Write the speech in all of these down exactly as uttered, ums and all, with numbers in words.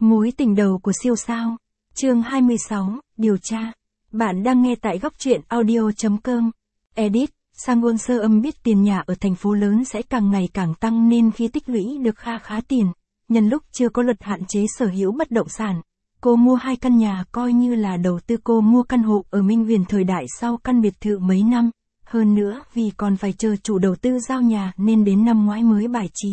Mối tình đầu của siêu sao. Chương hai mươi sáu, điều tra. Bạn đang nghe tại góc truyện audio chấm com. Edit, Sang Won Seo Âm biết tiền nhà ở thành phố lớn sẽ càng ngày càng tăng nên khi tích lũy được kha khá tiền, nhân lúc chưa có luật hạn chế sở hữu bất động sản, cô mua hai căn nhà coi như là đầu tư. Cô mua căn hộ ở Minh Viền thời đại sau căn biệt thự mấy năm, hơn nữa vì còn phải chờ chủ đầu tư giao nhà nên đến năm ngoái mới bài trí.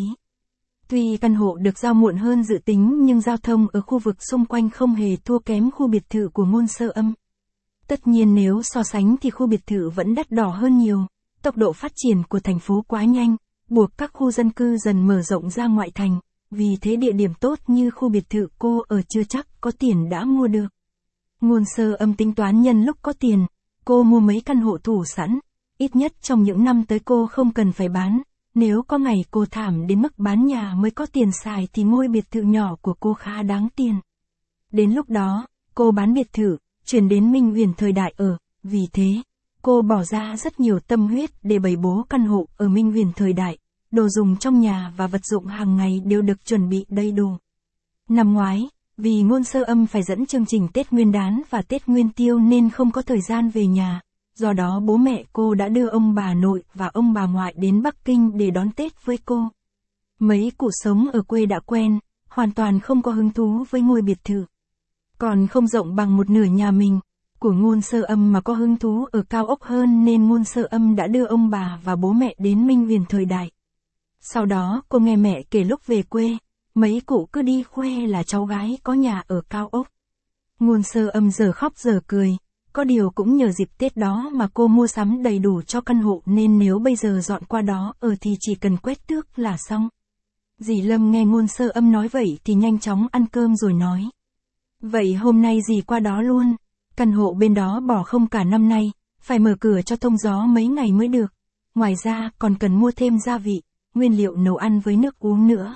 Tuy căn hộ được giao muộn hơn dự tính nhưng giao thông ở khu vực xung quanh không hề thua kém khu biệt thự của Won Seo Âm. Tất nhiên nếu so sánh thì khu biệt thự vẫn đắt đỏ hơn nhiều, tốc độ phát triển của thành phố quá nhanh, buộc các khu dân cư dần mở rộng ra ngoại thành, vì thế địa điểm tốt như khu biệt thự cô ở chưa chắc có tiền đã mua được. Won Seo Âm tính toán nhân lúc có tiền, cô mua mấy căn hộ thủ sẵn, ít nhất trong những năm tới cô không cần phải bán. Nếu có ngày cô thảm đến mức bán nhà mới có tiền xài thì ngôi biệt thự nhỏ của cô khá đáng tiền. Đến lúc đó, cô bán biệt thự, chuyển đến Minh Viền thời đại ở, vì thế, cô bỏ ra rất nhiều tâm huyết để bày bố căn hộ ở Minh Viền thời đại, đồ dùng trong nhà và vật dụng hàng ngày đều được chuẩn bị đầy đủ. Năm ngoái, vì Won Seo Âm phải dẫn chương trình Tết Nguyên đán và Tết Nguyên tiêu nên không có thời gian về nhà. Do đó bố mẹ cô đã đưa ông bà nội và ông bà ngoại đến Bắc Kinh để đón Tết với cô. Mấy cụ sống ở quê đã quen, hoàn toàn không có hứng thú với ngôi biệt thự. Còn không rộng bằng một nửa nhà mình, của Won Seo Âm mà có hứng thú ở cao ốc hơn nên Won Seo Âm đã đưa ông bà và bố mẹ đến Minh Viền thời đại. Sau đó cô nghe mẹ kể lúc về quê, mấy cụ cứ đi khoe là cháu gái có nhà ở cao ốc. Won Seo Âm giờ khóc giờ cười. Có điều cũng nhờ dịp Tết đó mà cô mua sắm đầy đủ cho căn hộ nên nếu bây giờ dọn qua đó ở thì chỉ cần quét tước là xong. Dì Lâm nghe Won Seo Âm nói vậy thì nhanh chóng ăn cơm rồi nói. Vậy hôm nay dì qua đó luôn, căn hộ bên đó bỏ không cả năm nay, phải mở cửa cho thông gió mấy ngày mới được. Ngoài ra còn cần mua thêm gia vị, nguyên liệu nấu ăn với nước uống nữa.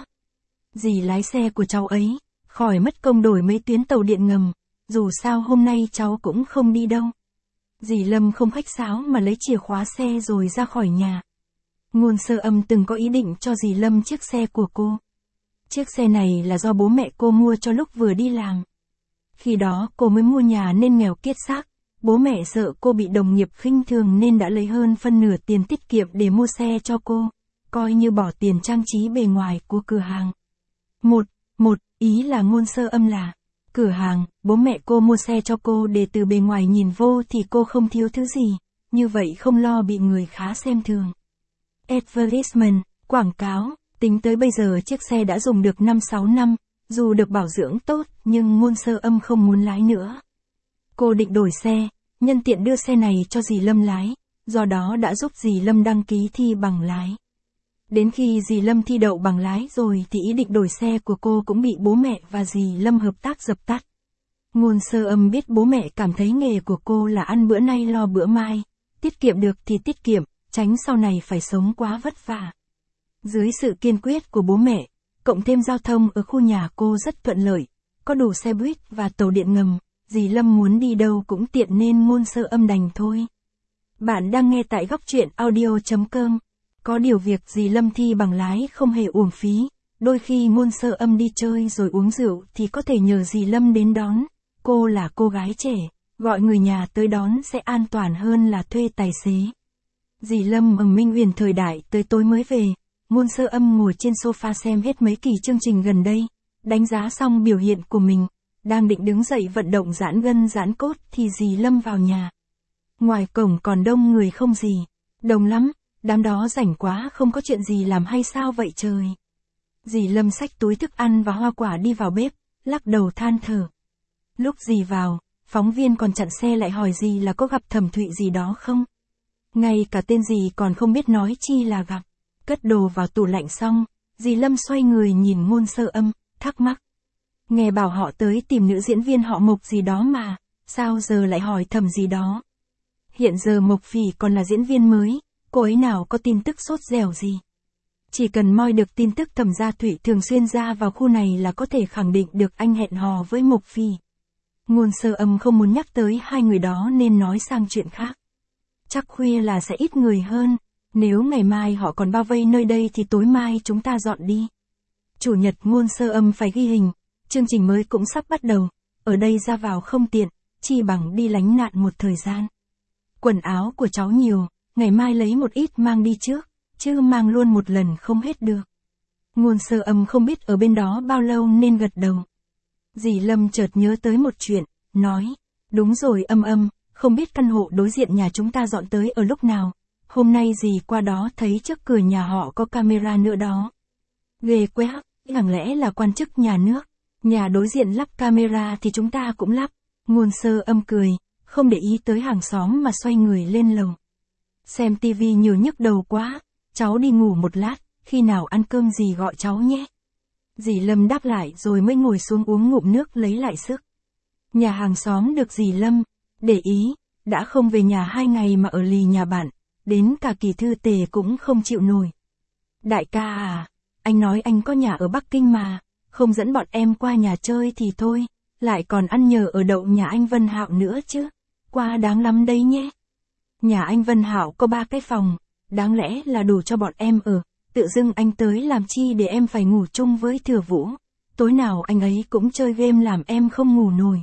Dì lái xe của cháu ấy, khỏi mất công đổi mấy tuyến tàu điện ngầm. Dù sao hôm nay cháu cũng không đi đâu. Dì Lâm không khách sáo mà lấy chìa khóa xe rồi ra khỏi nhà. Won Seo Âm từng có ý định cho dì Lâm chiếc xe của cô. Chiếc xe này là do bố mẹ cô mua cho lúc vừa đi làm. Khi đó cô mới mua nhà nên nghèo kiết xác. Bố mẹ sợ cô bị đồng nghiệp khinh thường nên đã lấy hơn phân nửa tiền tiết kiệm để mua xe cho cô, coi như bỏ tiền trang trí bề ngoài của cửa hàng. Một, một, ý là Won Seo Âm là cửa hàng, bố mẹ cô mua xe cho cô để từ bề ngoài nhìn vô thì cô không thiếu thứ gì, như vậy không lo bị người khá xem thường. Advertisement, quảng cáo, tính tới bây giờ chiếc xe đã dùng được năm sáu năm, dù được bảo dưỡng tốt nhưng Won Seo Âm không muốn lái nữa. Cô định đổi xe, nhân tiện đưa xe này cho dì Lâm lái, do đó đã giúp dì Lâm đăng ký thi bằng lái. Đến khi dì Lâm thi đậu bằng lái rồi thì ý định đổi xe của cô cũng bị bố mẹ và dì Lâm hợp tác dập tắt. Won Seo Âm biết bố mẹ cảm thấy nghề của cô là ăn bữa nay lo bữa mai, tiết kiệm được thì tiết kiệm, tránh sau này phải sống quá vất vả. Dưới sự kiên quyết của bố mẹ, cộng thêm giao thông ở khu nhà cô rất thuận lợi, có đủ xe buýt và tàu điện ngầm, dì Lâm muốn đi đâu cũng tiện nên Won Seo Âm đành thôi. Bạn đang nghe tại góc truyện audio chấm com. Có điều việc dì Lâm thi bằng lái không hề uổng phí, đôi khi Won Seo Âm đi chơi rồi uống rượu thì có thể nhờ dì Lâm đến đón, cô là cô gái trẻ, gọi người nhà tới đón sẽ an toàn hơn là thuê tài xế. Dì Lâm ở Minh Viền thời đại tới tối mới về, Won Seo Âm ngồi trên sofa xem hết mấy kỳ chương trình gần đây, đánh giá xong biểu hiện của mình, đang định đứng dậy vận động giãn gân giãn cốt thì dì Lâm vào nhà. Ngoài cổng còn đông người không dì, đông lắm. Đám đó rảnh quá không có chuyện gì làm hay sao vậy trời. Dì Lâm xách túi thức ăn và hoa quả đi vào bếp, lắc đầu than thở. Lúc dì vào, phóng viên còn chặn xe lại hỏi dì là có gặp Thẩm Thụy gì đó không. Ngay cả tên dì còn không biết nói chi là gặp. Cất đồ vào tủ lạnh xong, dì Lâm xoay người nhìn Won Seo Âm, thắc mắc. Nghe bảo họ tới tìm nữ diễn viên họ Mộc gì đó mà, sao giờ lại hỏi Thẩm gì đó. Hiện giờ Mộc Phỉ còn là diễn viên mới. Cô ấy nào có tin tức sốt dẻo gì. Chỉ cần moi được tin tức Thẩm Gia Thụy thường xuyên ra vào khu này là có thể khẳng định được anh hẹn hò với Mộc Phỉ. Won Seo Âm không muốn nhắc tới hai người đó nên nói sang chuyện khác. Chắc khuya là sẽ ít người hơn, nếu ngày mai họ còn bao vây nơi đây thì tối mai chúng ta dọn đi. Chủ nhật Won Seo Âm phải ghi hình, chương trình mới cũng sắp bắt đầu, ở đây ra vào không tiện, chi bằng đi lánh nạn một thời gian. Quần áo của cháu nhiều, ngày mai lấy một ít mang đi trước, chứ mang luôn một lần không hết được. Ngôn Sơ Âm không biết ở bên đó bao lâu nên gật đầu. Dì Lâm chợt nhớ tới một chuyện, nói, đúng rồi Âm Âm, không biết căn hộ đối diện nhà chúng ta dọn tới ở lúc nào, hôm nay dì qua đó thấy trước cửa nhà họ có camera nữa đó. Ghê quá, chẳng lẽ là quan chức nhà nước, nhà đối diện lắp camera thì chúng ta cũng lắp. Ngôn Sơ Âm cười, không để ý tới hàng xóm mà xoay người lên lầu. Xem tivi nhiều nhức đầu quá, cháu đi ngủ một lát, khi nào ăn cơm dì gọi cháu nhé. Dì Lâm đáp lại rồi mới ngồi xuống uống ngụm nước lấy lại sức. Nhà hàng xóm được dì Lâm để ý, đã không về nhà hai ngày mà ở lì nhà bạn, đến cả Kỳ Thư Tề cũng không chịu nổi. Đại ca à, anh nói anh có nhà ở Bắc Kinh mà, không dẫn bọn em qua nhà chơi thì thôi, lại còn ăn nhờ ở đậu nhà anh Vân Hạo nữa chứ, qua đáng lắm đấy nhé. Nhà anh Vân Hạo có ba cái phòng, đáng lẽ là đủ cho bọn em ở, tự dưng anh tới làm chi để em phải ngủ chung với Thừa Vũ, tối nào anh ấy cũng chơi game làm em không ngủ nổi.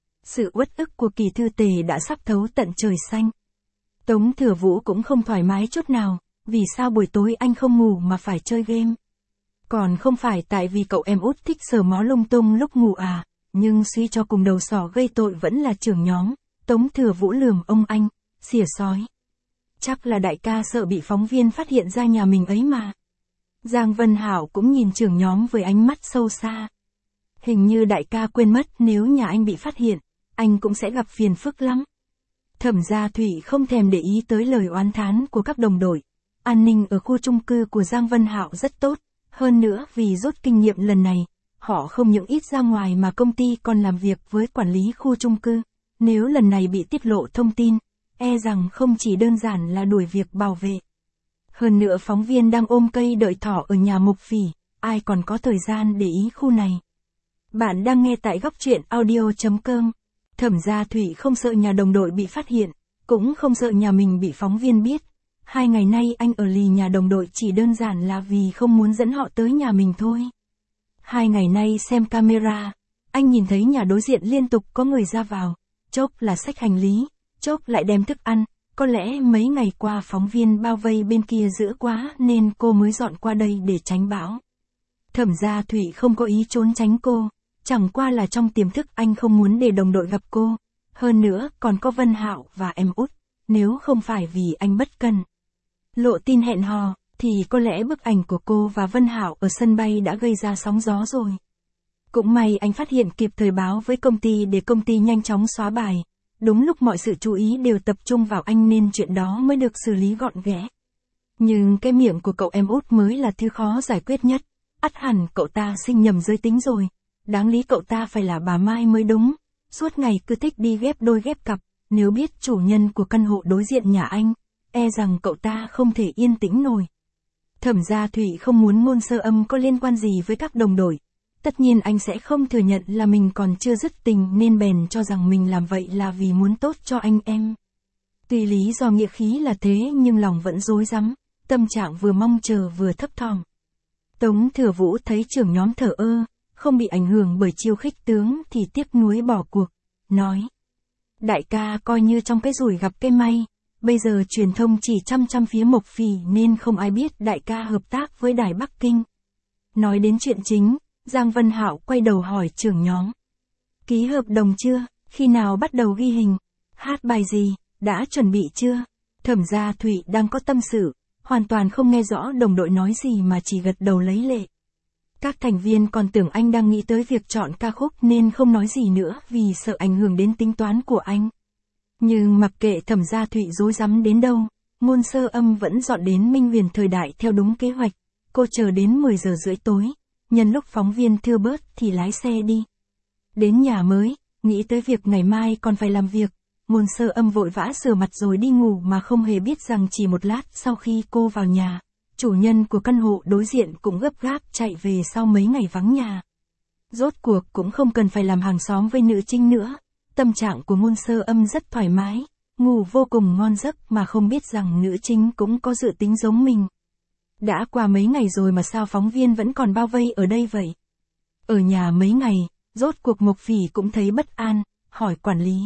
Sự uất ức của Kỳ Thư Tề đã sắp thấu tận trời xanh. Tống Thừa Vũ cũng không thoải mái chút nào, vì sao buổi tối anh không ngủ mà phải chơi game. Còn không phải tại vì cậu em út thích sờ mó lung tung lúc ngủ à, nhưng suy cho cùng đầu sỏ gây tội vẫn là trưởng nhóm, Tống Thừa Vũ lườm ông anh, xỉa sói. Chắc là đại ca sợ bị phóng viên phát hiện ra nhà mình ấy mà. Giang Vân Hảo cũng nhìn trưởng nhóm với ánh mắt sâu xa. Hình như đại ca quên mất nếu nhà anh bị phát hiện, anh cũng sẽ gặp phiền phức lắm. Thẩm Gia Thụy không thèm để ý tới lời oán thán của các đồng đội. An ninh ở khu chung cư của Giang Vân Hạo rất tốt, hơn nữa vì rút kinh nghiệm lần này, họ không những ít ra ngoài mà công ty còn làm việc với quản lý khu chung cư. Nếu lần này bị tiết lộ thông tin, e rằng không chỉ đơn giản là đuổi việc bảo vệ. Hơn nữa phóng viên đang ôm cây đợi thỏ ở nhà Mục Phỉ, ai còn có thời gian để ý khu này. Bạn đang nghe tại góc truyện audio chấm com. Thẩm Gia Thụy không sợ nhà đồng đội bị phát hiện, cũng không sợ nhà mình bị phóng viên biết. Hai ngày nay anh ở lì nhà đồng đội chỉ đơn giản là vì không muốn dẫn họ tới nhà mình thôi. Hai ngày nay xem camera, anh nhìn thấy nhà đối diện liên tục có người ra vào, chốc là xách hành lý, chốc lại đem thức ăn, có lẽ mấy ngày qua phóng viên bao vây bên kia dữ quá nên cô mới dọn qua đây để tránh bão. Thẩm Gia Thụy không có ý trốn tránh cô, chẳng qua là trong tiềm thức anh không muốn để đồng đội gặp cô, hơn nữa còn có Vân Hạo và em út, nếu không phải vì anh bất cần lộ tin hẹn hò, thì có lẽ bức ảnh của cô và Vân Hạo ở sân bay đã gây ra sóng gió rồi. Cũng may anh phát hiện kịp thời báo với công ty để công ty nhanh chóng xóa bài. Đúng lúc mọi sự chú ý đều tập trung vào anh nên chuyện đó mới được xử lý gọn ghẽ. Nhưng cái miệng của cậu em út mới là thứ khó giải quyết nhất. Ắt hẳn cậu ta sinh nhầm giới tính rồi. Đáng lý cậu ta phải là bà Mai mới đúng. Suốt ngày cứ thích đi ghép đôi ghép cặp. Nếu biết chủ nhân của căn hộ đối diện nhà anh, e rằng cậu ta không thể yên tĩnh nổi. Thẩm Gia Thụy không muốn Ngôn Sơ Âm có liên quan gì với các đồng đội. Tất nhiên anh sẽ không thừa nhận là mình còn chưa dứt tình nên bèn cho rằng mình làm vậy là vì muốn tốt cho anh em. Tuy lý do nghĩa khí là thế nhưng lòng vẫn rối rắm, tâm trạng vừa mong chờ vừa thấp thỏm. Tống Thừa Vũ thấy trưởng nhóm thờ ơ, không bị ảnh hưởng bởi chiêu khích tướng thì tiếc nuối bỏ cuộc, nói. Đại ca coi như trong cái rủi gặp cái may, bây giờ truyền thông chỉ chăm chăm phía Mộc Phỉ nên không ai biết đại ca hợp tác với Đài Bắc Kinh. Nói đến chuyện chính, Giang Vân Hạo quay đầu hỏi trưởng nhóm. Ký hợp đồng chưa, khi nào bắt đầu ghi hình, hát bài gì, đã chuẩn bị chưa? Thẩm Gia Thụy đang có tâm sự, hoàn toàn không nghe rõ đồng đội nói gì mà chỉ gật đầu lấy lệ. Các thành viên còn tưởng anh đang nghĩ tới việc chọn ca khúc nên không nói gì nữa vì sợ ảnh hưởng đến tính toán của anh. Nhưng mặc kệ Thẩm Gia Thụy rối rắm đến đâu, Ngôn Sơ Âm vẫn dọn đến Minh Huyền Thời Đại theo đúng kế hoạch. Cô chờ đến mười giờ rưỡi tối, nhân lúc phóng viên thưa bớt thì lái xe đi. Đến nhà mới, nghĩ tới việc ngày mai còn phải làm việc, Ngôn Sơ Âm vội vã rửa mặt rồi đi ngủ mà không hề biết rằng chỉ một lát sau khi cô vào nhà, chủ nhân của căn hộ đối diện cũng gấp gáp chạy về sau mấy ngày vắng nhà. Rốt cuộc cũng không cần phải làm hàng xóm với nữ chính nữa, tâm trạng của Ngôn Sơ Âm rất thoải mái, ngủ vô cùng ngon giấc mà không biết rằng nữ chính cũng có dự tính giống mình. Đã qua mấy ngày rồi mà sao phóng viên vẫn còn bao vây ở đây vậy? Ở nhà mấy ngày, rốt cuộc Mộc Phỉ cũng thấy bất an, hỏi quản lý.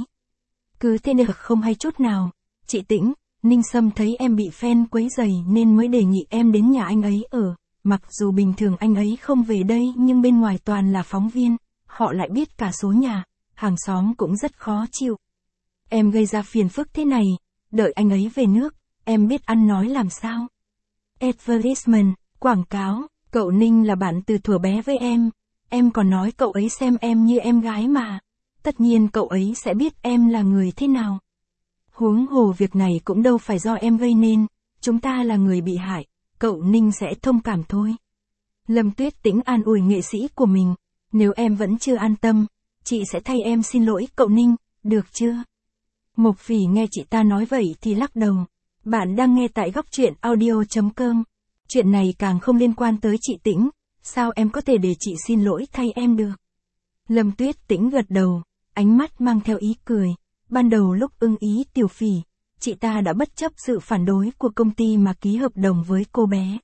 Cứ thế được không hay chút nào. Chị Tĩnh, Ninh Sâm thấy em bị fan quấy rầy nên mới đề nghị em đến nhà anh ấy ở. Mặc dù bình thường anh ấy không về đây nhưng bên ngoài toàn là phóng viên, họ lại biết cả số nhà, hàng xóm cũng rất khó chịu. Em gây ra phiền phức thế này, đợi anh ấy về nước, em biết ăn nói làm sao. Advertisement, quảng cáo, cậu Ninh là bạn từ thuở bé với em, em còn nói cậu ấy xem em như em gái mà, tất nhiên cậu ấy sẽ biết em là người thế nào. Huống hồ việc này cũng đâu phải do em gây nên, chúng ta là người bị hại, cậu Ninh sẽ thông cảm thôi. Lâm Tuyết Tĩnh an ủi nghệ sĩ của mình, nếu em vẫn chưa an tâm, chị sẽ thay em xin lỗi cậu Ninh, được chưa? Mộc Phỉ nghe chị ta nói vậy thì lắc đầu. Bạn đang nghe tại góc truyện audio chấm com. Chuyện này càng không liên quan tới chị Tĩnh, sao em có thể để chị xin lỗi thay em được? Lâm Tuyết Tĩnh gật đầu, ánh mắt mang theo ý cười. Ban đầu lúc ưng ý Tiểu Phỉ, chị ta đã bất chấp sự phản đối của công ty mà ký hợp đồng với cô bé.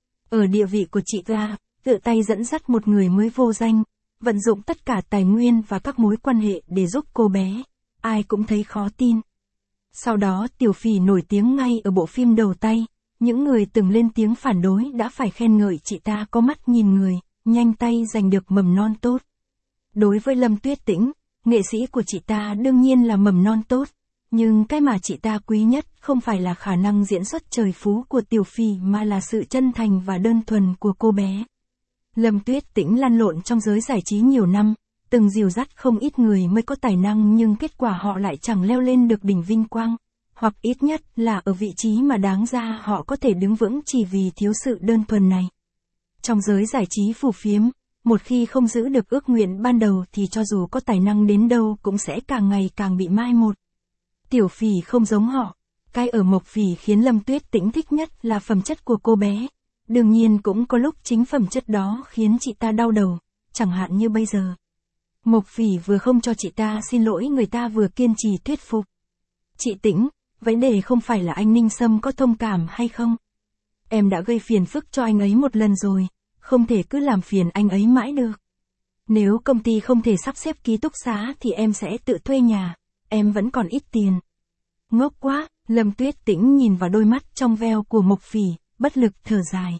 Ở địa vị của chị ta, tự tay dẫn dắt một người mới vô danh, vận dụng tất cả tài nguyên và các mối quan hệ để giúp cô bé, ai cũng thấy khó tin. Sau đó Tiểu Phỉ nổi tiếng ngay ở bộ phim đầu tay, những người từng lên tiếng phản đối đã phải khen ngợi chị ta có mắt nhìn người, nhanh tay giành được mầm non tốt. Đối với Lâm Tuyết Tĩnh, nghệ sĩ của chị ta đương nhiên là mầm non tốt, nhưng cái mà chị ta quý nhất không phải là khả năng diễn xuất trời phú của Tiểu Phỉ mà là sự chân thành và đơn thuần của cô bé. Lâm Tuyết Tĩnh lăn lộn trong giới giải trí nhiều năm, từng dìu dắt không ít người mới có tài năng nhưng kết quả họ lại chẳng leo lên được đỉnh vinh quang, hoặc ít nhất là ở vị trí mà đáng ra họ có thể đứng vững chỉ vì thiếu sự đơn thuần này. Trong giới giải trí phù phiếm, một khi không giữ được ước nguyện ban đầu thì cho dù có tài năng đến đâu cũng sẽ càng ngày càng bị mai một. Tiểu Phỉ không giống họ, cái ở Mộc Phỉ khiến Lâm Tuyết Tĩnh thích nhất là phẩm chất của cô bé. Đương nhiên cũng có lúc chính phẩm chất đó khiến chị ta đau đầu, chẳng hạn như bây giờ. Mộc Phỉ vừa không cho chị ta xin lỗi người ta vừa kiên trì thuyết phục. Chị Tĩnh, vấn đề không phải là anh Ninh Sâm có thông cảm hay không. Em đã gây phiền phức cho anh ấy một lần rồi, không thể cứ làm phiền anh ấy mãi được. Nếu công ty không thể sắp xếp ký túc xá thì em sẽ tự thuê nhà, em vẫn còn ít tiền. Ngốc quá, Lâm Tuyết Tĩnh nhìn vào đôi mắt trong veo của Mộc Phỉ, bất lực thở dài.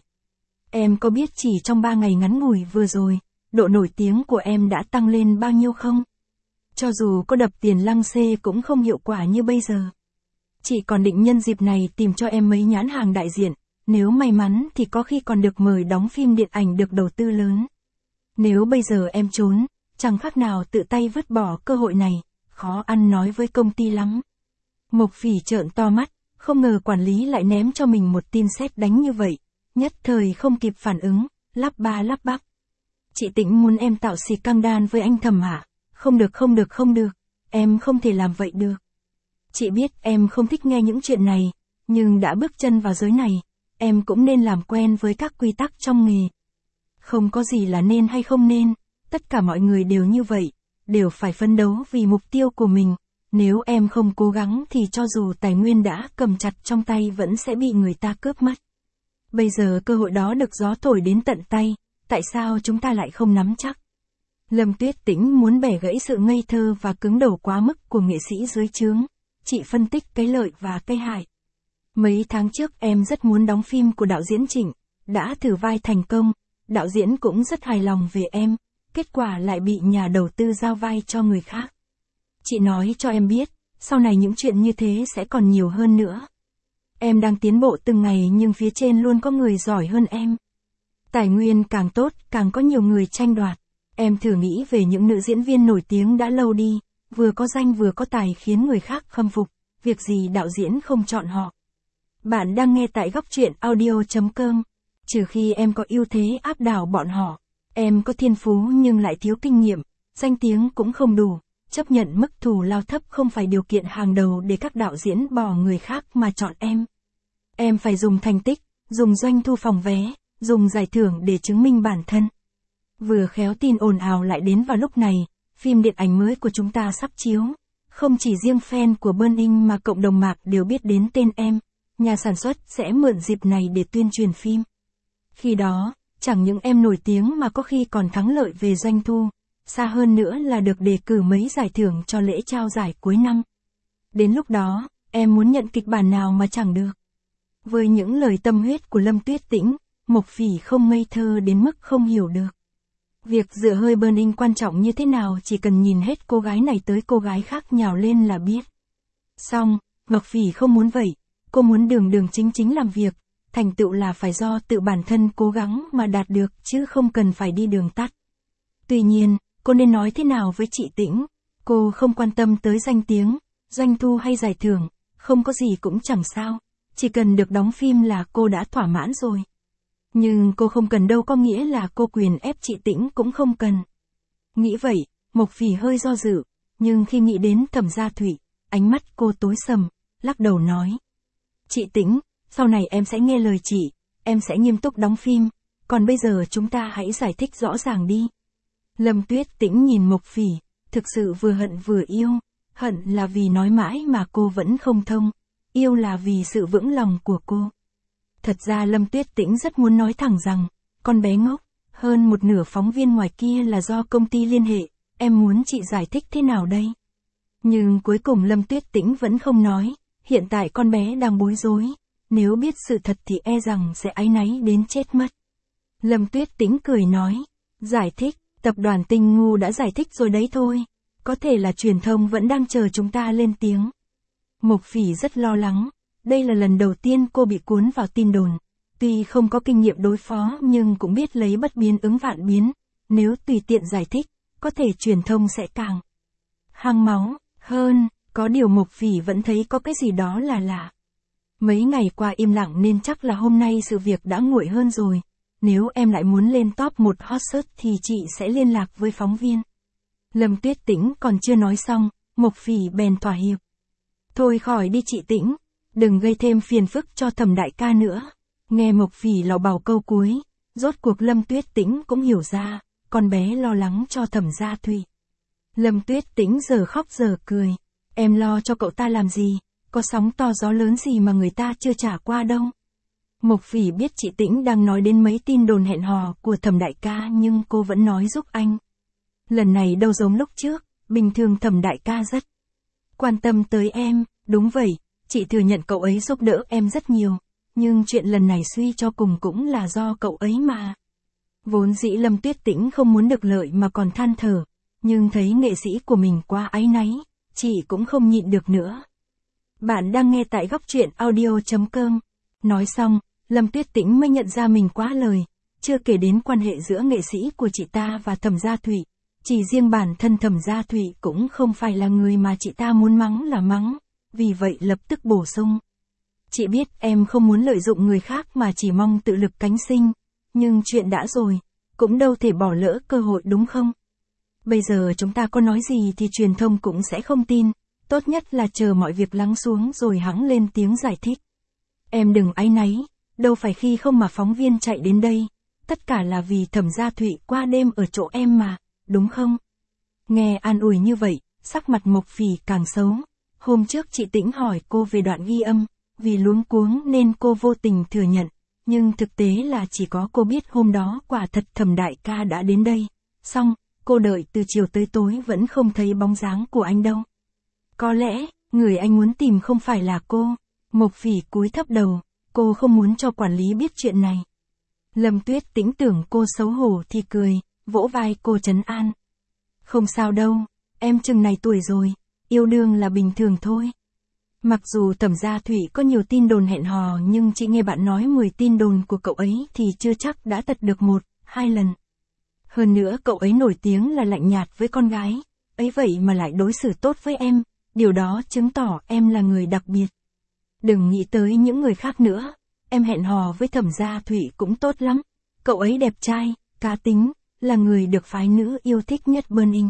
Em có biết chỉ trong ba ngày ngắn ngủi vừa rồi, độ nổi tiếng của em đã tăng lên bao nhiêu không? Cho dù có đập tiền lăng xê cũng không hiệu quả như bây giờ. Chị còn định nhân dịp này tìm cho em mấy nhãn hàng đại diện, nếu may mắn thì có khi còn được mời đóng phim điện ảnh được đầu tư lớn. Nếu bây giờ em trốn, chẳng khác nào tự tay vứt bỏ cơ hội này, khó ăn nói với công ty lắm. Mộc Phỉ trợn to mắt, không ngờ quản lý lại ném cho mình một tin sét đánh như vậy, nhất thời không kịp phản ứng, lắp ba lắp bắp. Chị Tĩnh muốn em tạo xì căng đan với anh Thẩm hả? Không được không được không được, em không thể làm vậy được. Chị biết em không thích nghe những chuyện này, nhưng đã bước chân vào giới này, em cũng nên làm quen với các quy tắc trong nghề. Không có gì là nên hay không nên, tất cả mọi người đều như vậy, đều phải phấn đấu vì mục tiêu của mình. Nếu em không cố gắng thì cho dù tài nguyên đã cầm chặt trong tay vẫn sẽ bị người ta cướp mất. Bây giờ cơ hội đó được gió thổi đến tận tay, tại sao chúng ta lại không nắm chắc? Lâm Tuyết Tĩnh muốn bẻ gãy sự ngây thơ và cứng đầu quá mức của nghệ sĩ dưới trướng. Chị phân tích cái lợi và cái hại. Mấy tháng trước em rất muốn đóng phim của đạo diễn Trịnh, đã thử vai thành công, đạo diễn cũng rất hài lòng về em, kết quả lại bị nhà đầu tư giao vai cho người khác. Chị nói cho em biết, sau này những chuyện như thế sẽ còn nhiều hơn nữa. Em đang tiến bộ từng ngày nhưng phía trên luôn có người giỏi hơn em. Tài nguyên càng tốt, càng có nhiều người tranh đoạt. Em thử nghĩ về những nữ diễn viên nổi tiếng đã lâu đi, vừa có danh vừa có tài khiến người khác khâm phục, việc gì đạo diễn không chọn họ. Bạn đang nghe tại góc truyện audio chấm com. Trừ khi em có ưu thế áp đảo bọn họ, em có thiên phú nhưng lại thiếu kinh nghiệm, danh tiếng cũng không đủ, chấp nhận mức thù lao thấp không phải điều kiện hàng đầu để các đạo diễn bỏ người khác mà chọn em. Em phải dùng thành tích, dùng doanh thu phòng vé, dùng giải thưởng để chứng minh bản thân. Vừa khéo tin ồn ào lại đến vào lúc này, phim điện ảnh mới của chúng ta sắp chiếu. Không chỉ riêng fan của Burning mà cộng đồng mạng đều biết đến tên em, nhà sản xuất sẽ mượn dịp này để tuyên truyền phim. Khi đó, Chẳng những em nổi tiếng mà có khi còn thắng lợi về doanh thu, xa hơn nữa là được đề cử mấy giải thưởng cho lễ trao giải cuối năm. Đến lúc đó, em muốn nhận kịch bản nào mà chẳng được. Với những lời tâm huyết của Lâm Tuyết Tĩnh, Mộc Phỉ không ngây thơ đến mức không hiểu được. Việc dựa hơi burning quan trọng như thế nào chỉ cần nhìn hết cô gái này tới cô gái khác nhào lên là biết. Xong, Mộc Phỉ không muốn vậy, cô muốn đường đường chính chính làm việc, thành tựu là phải do tự bản thân cố gắng mà đạt được chứ không cần phải đi đường tắt. Tuy nhiên, cô nên nói thế nào với chị Tĩnh? Cô không quan tâm tới danh tiếng, doanh thu hay giải thưởng, không có gì cũng chẳng sao, chỉ cần được đóng phim là cô đã thỏa mãn rồi. Nhưng cô không cần đâu có nghĩa là cô quyền ép chị Tĩnh cũng không cần. Nghĩ vậy, Mộc Phỉ hơi do dự, nhưng khi nghĩ đến Thẩm Gia Thụy, ánh mắt cô tối sầm, lắc đầu nói. Chị Tĩnh, sau này em sẽ nghe lời chị, em sẽ nghiêm túc đóng phim, còn bây giờ chúng ta hãy giải thích rõ ràng đi. Lâm Tuyết Tĩnh nhìn Mộc Phỉ, thực sự vừa hận vừa yêu, hận là vì nói mãi mà cô vẫn không thông, yêu là vì sự vững lòng của cô. Thật ra Lâm Tuyết Tĩnh rất muốn nói thẳng rằng, con bé ngốc, hơn một nửa phóng viên ngoài kia là do công ty liên hệ, em muốn chị giải thích thế nào đây? Nhưng cuối cùng Lâm Tuyết Tĩnh vẫn không nói, hiện tại con bé đang bối rối, nếu biết sự thật thì e rằng sẽ áy náy đến chết mất. Lâm Tuyết Tĩnh cười nói, giải thích, tập đoàn Tinh Ngu đã giải thích rồi đấy thôi, có thể là truyền thông vẫn đang chờ chúng ta lên tiếng. Mộc Phỉ rất lo lắng, đây là lần đầu tiên cô bị cuốn vào tin đồn, tuy không có kinh nghiệm đối phó nhưng cũng biết lấy bất biến ứng vạn biến, nếu tùy tiện giải thích, có thể truyền thông sẽ càng hăng máu hơn, có điều Mộc Phỉ vẫn thấy có cái gì đó là lạ. Mấy ngày qua im lặng nên chắc là hôm nay sự việc đã nguội hơn rồi, nếu em lại muốn lên top một hot search thì chị sẽ liên lạc với phóng viên. Lâm Tuyết Tĩnh còn chưa nói xong, Mộc Phỉ bèn thỏa hiệp. Thôi khỏi đi chị Tĩnh, đừng gây thêm phiền phức cho Thẩm đại ca nữa. Nghe Mộc Phỉ lào bào câu cuối, rốt cuộc Lâm Tuyết Tĩnh cũng hiểu ra, con bé lo lắng cho Thẩm Gia Thụy. Lâm Tuyết Tĩnh giờ khóc giờ cười, em lo cho cậu ta làm gì, có sóng to gió lớn gì mà người ta chưa trả qua đâu. Mộc Phỉ biết chị Tĩnh đang nói đến mấy tin đồn hẹn hò của Thẩm đại ca nhưng cô vẫn nói giúp anh. Lần này đâu giống lúc trước, bình thường Thẩm đại ca rất quan tâm tới em, đúng vậy, chị thừa nhận cậu ấy giúp đỡ em rất nhiều, nhưng chuyện lần này suy cho cùng cũng là do cậu ấy mà. Vốn dĩ Lâm Tuyết Tĩnh không muốn được lợi mà còn than thở, nhưng thấy nghệ sĩ của mình quá áy náy, chị cũng không nhịn được nữa. Bạn đang nghe tại góc truyện audio chấm com. Nói xong, Lâm Tuyết Tĩnh mới nhận ra mình quá lời, chưa kể đến quan hệ giữa nghệ sĩ của chị ta và Thẩm Gia Thụy. Chỉ riêng bản thân Thẩm Gia Thụy cũng không phải là người mà chị ta muốn mắng là mắng, vì vậy lập tức bổ sung. Chị biết em không muốn lợi dụng người khác mà chỉ mong tự lực cánh sinh, nhưng chuyện đã rồi, cũng đâu thể bỏ lỡ cơ hội đúng không? Bây giờ chúng ta có nói gì thì truyền thông cũng sẽ không tin, tốt nhất là chờ mọi việc lắng xuống rồi hẵng lên tiếng giải thích. Em đừng áy náy, đâu phải khi không mà phóng viên chạy đến đây, tất cả là vì Thẩm Gia Thụy qua đêm ở chỗ em mà, đúng không? Nghe an ủi như vậy, sắc mặt Mộc Phỉ càng xấu. Hôm trước chị Tĩnh hỏi cô về đoạn ghi âm, vì luống cuống nên cô vô tình thừa nhận, nhưng thực tế là chỉ có cô biết hôm đó quả thật Thẩm đại ca đã đến đây. Xong, cô đợi từ chiều tới tối vẫn không thấy bóng dáng của anh đâu. Có lẽ, người anh muốn tìm không phải là cô. Mộc Phỉ cúi thấp đầu, cô không muốn cho quản lý biết chuyện này. Lâm Tuyết Tĩnh tưởng cô xấu hổ thì cười, vỗ vai cô trấn an. Không sao đâu, em chừng này tuổi rồi, yêu đương là bình thường thôi. Mặc dù Thẩm Gia Thụy có nhiều tin đồn hẹn hò nhưng chị nghe bạn nói mười tin đồn của cậu ấy thì chưa chắc đã thật được một, hai lần. Hơn nữa cậu ấy nổi tiếng là lạnh nhạt với con gái, ấy vậy mà lại đối xử tốt với em, điều đó chứng tỏ em là người đặc biệt. Đừng nghĩ tới những người khác nữa, em hẹn hò với Thẩm Gia Thụy cũng tốt lắm, cậu ấy đẹp trai, cá tính, là người được phái nữ yêu thích nhất burning.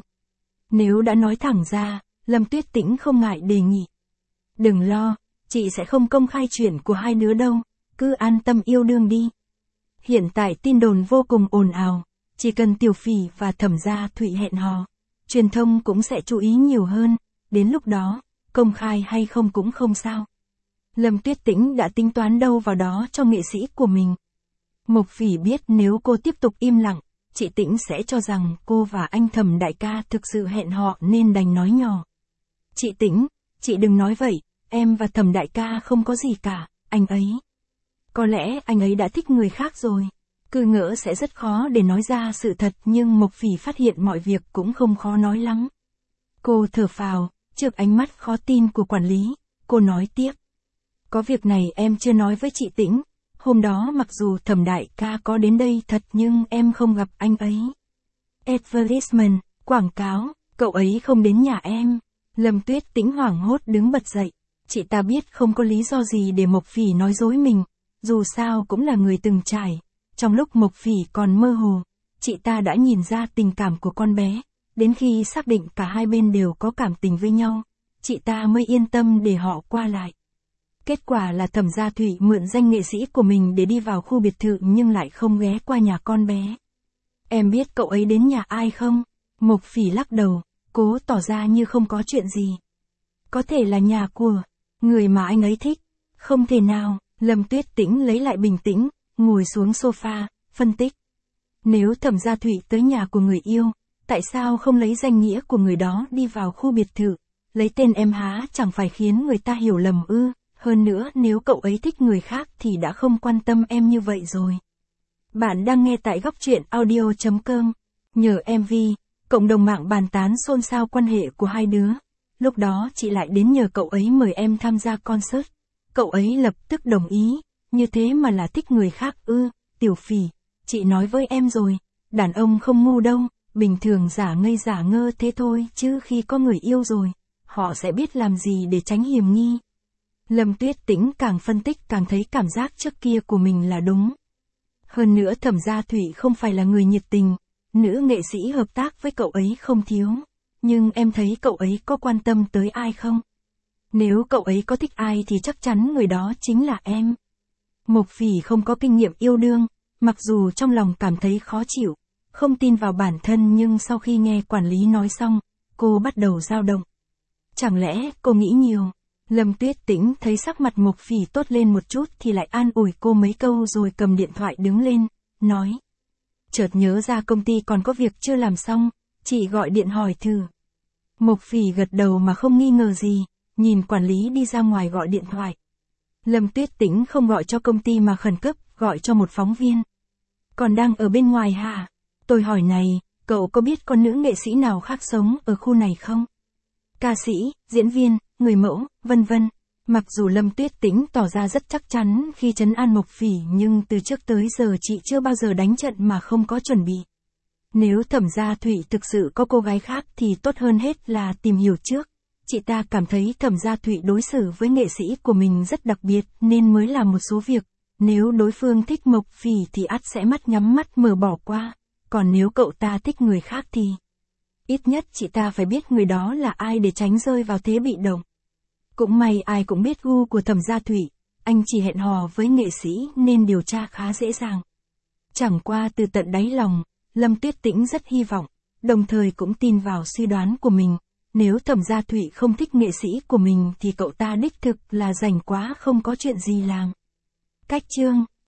Nếu đã nói thẳng ra, Lâm Tuyết Tĩnh không ngại đề nghị. Đừng lo, chị sẽ không công khai chuyện của hai đứa đâu, cứ an tâm yêu đương đi. Hiện tại tin đồn vô cùng ồn ào, chỉ cần Tiểu Phỉ và Thẩm Gia Thụy hẹn hò, truyền thông cũng sẽ chú ý nhiều hơn, đến lúc đó, công khai hay không cũng không sao. Lâm Tuyết Tĩnh đã tính toán đâu vào đó cho nghệ sĩ của mình. Mộc Phỉ biết nếu cô tiếp tục im lặng, chị Tĩnh sẽ cho rằng cô và anh Thẩm đại ca thực sự hẹn hò nên đành nói nhỏ. Chị Tĩnh, chị đừng nói vậy, em và Thẩm đại ca không có gì cả, anh ấy. Có lẽ anh ấy đã thích người khác rồi. Cứ ngỡ sẽ rất khó để nói ra sự thật nhưng Mộc Phỉ phát hiện mọi việc cũng không khó nói lắm. Cô thở phào, trước ánh mắt khó tin của quản lý, cô nói tiếp. Có việc này em chưa nói với chị Tĩnh, hôm đó mặc dù Thẩm đại ca có đến đây thật nhưng em không gặp anh ấy. Advertisement, quảng cáo, cậu ấy không đến nhà em. Lâm Tuyết Tĩnh hoảng hốt đứng bật dậy. Chị ta biết không có lý do gì để Mộc Phỉ nói dối mình, dù sao cũng là người từng trải. Trong lúc Mộc Phỉ còn mơ hồ, chị ta đã nhìn ra tình cảm của con bé, đến khi xác định cả hai bên đều có cảm tình với nhau, chị ta mới yên tâm để họ qua lại. Kết quả là Thẩm Gia Thụy mượn danh nghệ sĩ của mình để đi vào khu biệt thự nhưng lại không ghé qua nhà con bé. Em biết cậu ấy đến nhà ai không? Mộc Phỉ lắc đầu, cố tỏ ra như không có chuyện gì. Có thể là nhà của người mà anh ấy thích. Không thể nào, Lâm Tuyết Tĩnh lấy lại bình tĩnh, ngồi xuống sofa, phân tích. Nếu Thẩm Gia Thụy tới nhà của người yêu, tại sao không lấy danh nghĩa của người đó đi vào khu biệt thự, lấy tên em há chẳng phải khiến người ta hiểu lầm ư? Hơn nữa nếu cậu ấy thích người khác thì đã không quan tâm em như vậy rồi. Bạn đang nghe tại góc truyện audio chấm com. Nhờ em vê, cộng đồng mạng bàn tán xôn xao quan hệ của hai đứa. Lúc đó chị lại đến nhờ cậu ấy mời em tham gia concert. Cậu ấy lập tức đồng ý, như thế mà là thích người khác ư? Tiểu Phỉ, chị nói với em rồi, đàn ông không ngu đâu, bình thường giả ngây giả ngơ thế thôi chứ khi có người yêu rồi, họ sẽ biết làm gì để tránh hiểm nghi. Lâm Tuyết Tĩnh càng phân tích càng thấy cảm giác trước kia của mình là đúng. Hơn nữa Thẩm Gia Thụy không phải là người nhiệt tình, nữ nghệ sĩ hợp tác với cậu ấy không thiếu. Nhưng em thấy cậu ấy có quan tâm tới ai không? Nếu cậu ấy có thích ai thì chắc chắn người đó chính là em. Mộc Phỉ không có kinh nghiệm yêu đương, mặc dù trong lòng cảm thấy khó chịu, không tin vào bản thân nhưng sau khi nghe quản lý nói xong, cô bắt đầu dao động. Chẳng lẽ cô nghĩ nhiều? Lâm Tuyết Tĩnh thấy sắc mặt Mộc Phỉ tốt lên một chút thì lại an ủi cô mấy câu rồi cầm điện thoại đứng lên, nói. Chợt nhớ ra công ty còn có việc chưa làm xong, chị gọi điện hỏi thử. Mộc Phỉ gật đầu mà không nghi ngờ gì, nhìn quản lý đi ra ngoài gọi điện thoại. Lâm Tuyết Tĩnh không gọi cho công ty mà khẩn cấp, gọi cho một phóng viên. Còn đang ở bên ngoài hả? Tôi hỏi này, cậu có biết con nữ nghệ sĩ nào khác sống ở khu này không? Ca sĩ, diễn viên, người mẫu, vân vân. Mặc dù Lâm Tuyết Tĩnh tỏ ra rất chắc chắn khi trấn an Mộc Phỉ nhưng từ trước tới giờ chị chưa bao giờ đánh trận mà không có chuẩn bị. Nếu Thẩm Gia Thụy thực sự có cô gái khác thì tốt hơn hết là tìm hiểu trước. Chị ta cảm thấy Thẩm Gia Thụy đối xử với nghệ sĩ của mình rất đặc biệt nên mới làm một số việc. Nếu đối phương thích Mộc Phỉ thì ắt sẽ mắt nhắm mắt mở bỏ qua. Còn nếu cậu ta thích người khác thì ít nhất chị ta phải biết người đó là ai để tránh rơi vào thế bị động. Cũng may ai cũng biết gu của Thẩm Gia Thụy, anh chỉ hẹn hò với nghệ sĩ nên điều tra khá dễ dàng. Chẳng qua từ tận đáy lòng, Lâm Tuyết Tĩnh rất hy vọng, đồng thời cũng tin vào suy đoán của mình, nếu Thẩm Gia Thụy không thích nghệ sĩ của mình thì cậu ta đích thực là rảnh quá không có chuyện gì làm. Cách chương